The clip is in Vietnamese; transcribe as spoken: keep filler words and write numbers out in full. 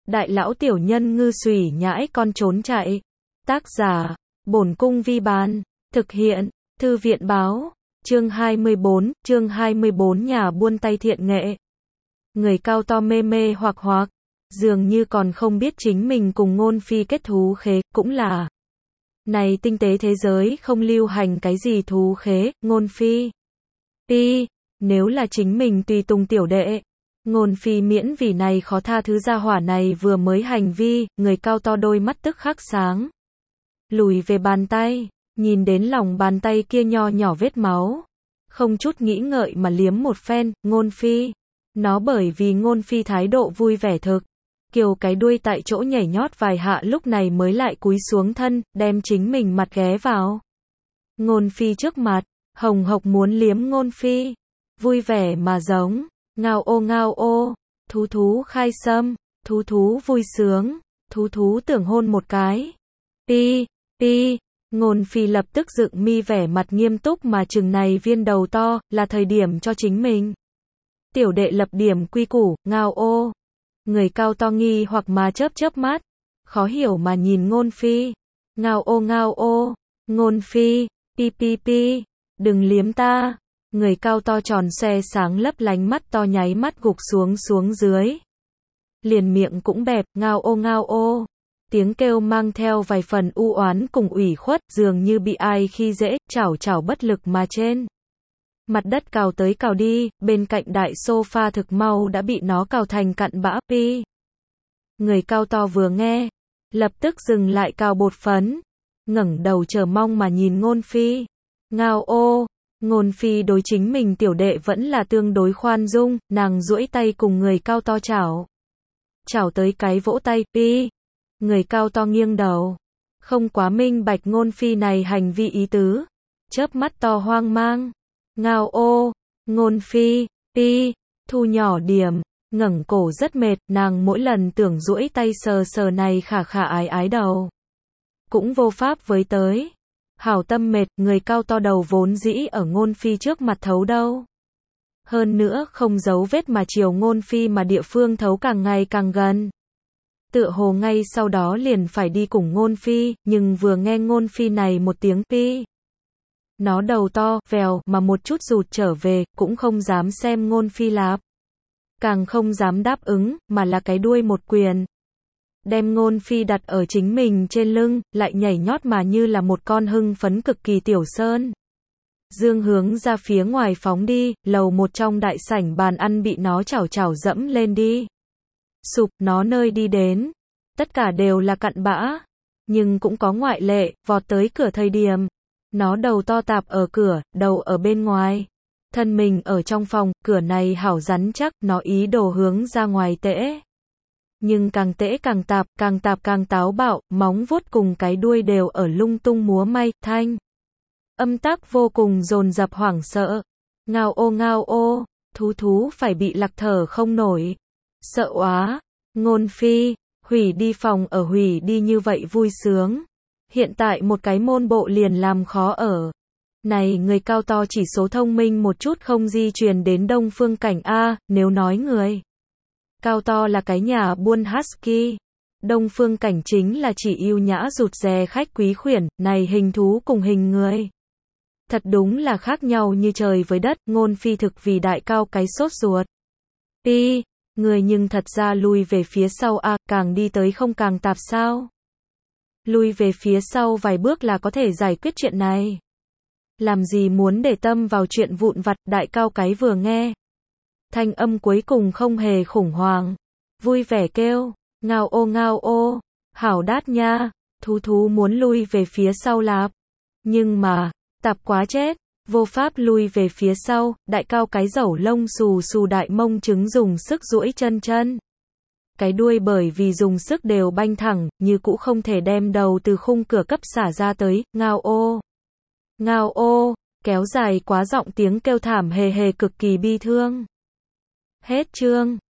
đại lão tiểu nhân ngư xùy nhãi con trốn chạy. Tác giả, Bổn Cung Vi Bán. Thực hiện, Thư viện Báo. Chương hai mươi bốn, chương hai mươi bốn nhà buôn tay thiện nghệ. Người cao to mê mê hoặc hoặc, dường như còn không biết chính mình cùng Ngôn Phi kết thú khế, cũng là. Này tinh tế thế giới không lưu hành cái gì thú khế, Ngôn Phi. Pi, nếu là chính mình tùy tùng tiểu đệ. Ngôn Phi miễn vì này khó tha thứ gia hỏa này vừa mới hành vi, người cao to đôi mắt tức khắc sáng. Lùi về bàn tay, nhìn đến lòng bàn tay kia nho nhỏ vết máu. Không chút nghĩ ngợi mà liếm một phen, Ngôn Phi. Nó bởi vì Ngôn Phi thái độ vui vẻ thực. Kiều cái đuôi tại chỗ nhảy nhót vài hạ lúc này mới lại cúi xuống thân, đem chính mình mặt ghé vào. Ngôn Phi trước mặt, hồng hộc muốn liếm Ngôn Phi. Vui vẻ mà giống, ngao ô ngao ô, thú thú khai sâm, thú thú vui sướng, thú thú tưởng hôn một cái. Pi, pi, Ngôn Phi lập tức dựng mi vẻ mặt nghiêm túc mà chừng này viên đầu to, là thời điểm cho chính mình. Tiểu đệ lập điểm quy củ, ngao ô. Người cao to nghi hoặc mà chớp chớp mắt, khó hiểu mà nhìn Ngôn Phi. Ngao ô ngao ô, Ngôn Phi, pi pi pi, đừng liếm ta. Người cao to tròn xoe sáng lấp lánh mắt to nháy mắt gục xuống xuống dưới. Liền miệng cũng bẹp, ngao ô ngao ô. Tiếng kêu mang theo vài phần u oán cùng ủy khuất, dường như bị ai khi dễ, chảo chảo bất lực mà trên. Mặt đất cào tới cào đi, bên cạnh đại sofa thực mau đã bị nó cào thành cặn bã pi. Người cao to vừa nghe, lập tức dừng lại cào bột phấn, ngẩng đầu chờ mong mà nhìn Ngôn Phi. Ngao ô, Ngôn Phi đối chính mình tiểu đệ vẫn là tương đối khoan dung, nàng duỗi tay cùng người cao to chảo. Chảo tới cái vỗ tay, pi. Người cao to nghiêng đầu, không quá minh bạch Ngôn Phi này hành vi ý tứ, chớp mắt to hoang mang. Ngao ô, Ngôn Phi, pi, thu nhỏ điểm, ngẩng cổ rất mệt, nàng mỗi lần tưởng duỗi tay sờ sờ này khả khả ái ái đầu. Cũng vô pháp với tới. Hảo tâm mệt, người cao to đầu vốn dĩ ở Ngôn Phi trước mặt thấu đâu. Hơn nữa không giấu vết mà chiều Ngôn Phi mà địa phương thấu càng ngày càng gần. Tựa hồ ngay sau đó liền phải đi cùng Ngôn Phi, nhưng vừa nghe Ngôn Phi này một tiếng pi. Nó đầu to, vèo, mà một chút rụt trở về, cũng không dám xem Ngôn Phi lạp. Càng không dám đáp ứng, mà là cái đuôi một quyền. Đem Ngôn Phi đặt ở chính mình trên lưng, lại nhảy nhót mà như là một con hưng phấn cực kỳ tiểu sơn. Dương hướng ra phía ngoài phóng đi, lầu một trong đại sảnh bàn ăn bị nó chảo chảo dẫm lên đi. Sụp, nó nơi đi đến. Tất cả đều là cặn bã. Nhưng cũng có ngoại lệ, vọt tới cửa thời điểm. Nó đầu to tạp ở cửa, đầu ở bên ngoài. Thân mình ở trong phòng, cửa này hảo rắn chắc, nó ý đồ hướng ra ngoài tễ. Nhưng càng tễ càng tạp, càng tạp càng táo bạo, móng vuốt cùng cái đuôi đều ở lung tung múa may, thanh. Âm tắc vô cùng dồn dập hoảng sợ. Ngao ô ngao ô, thú thú phải bị lạc thở không nổi. Sợ quá, Ngôn Phi, hủy đi phòng ở hủy đi như vậy vui sướng. Hiện tại một cái môn bộ liền làm khó ở. Này người cao to chỉ số thông minh một chút không di truyền đến Đông Phương Cảnh A, nếu nói người cao to là cái nhà buôn husky. Đông Phương Cảnh chính là chỉ yêu nhã rụt rè khách quý khuyển, này hình thú cùng hình người. Thật đúng là khác nhau như trời với đất, Ngôn Phi thực vì đại cao cái sốt ruột. Pi, người nhưng thật ra lui về phía sau a, càng đi tới không càng tạp sao. Lui về phía sau vài bước là có thể giải quyết chuyện này. Làm gì muốn để tâm vào chuyện vụn vặt, đại cao cái vừa nghe. Thanh âm cuối cùng không hề khủng hoảng. Vui vẻ kêu, ngao ô ngao ô, hảo đát nha, thú thú muốn lui về phía sau lạp. Nhưng mà, tạp quá chết, vô pháp lui về phía sau, đại cao cái dẩu lông xù xù đại mông trứng dùng sức duỗi chân chân. Cái đuôi bởi vì dùng sức đều banh thẳng, như cũ không thể đem đầu từ khung cửa cấp xả ra tới, ngao ô. Ngao ô, kéo dài quá giọng tiếng kêu thảm hề hề cực kỳ bi thương. Hết chương.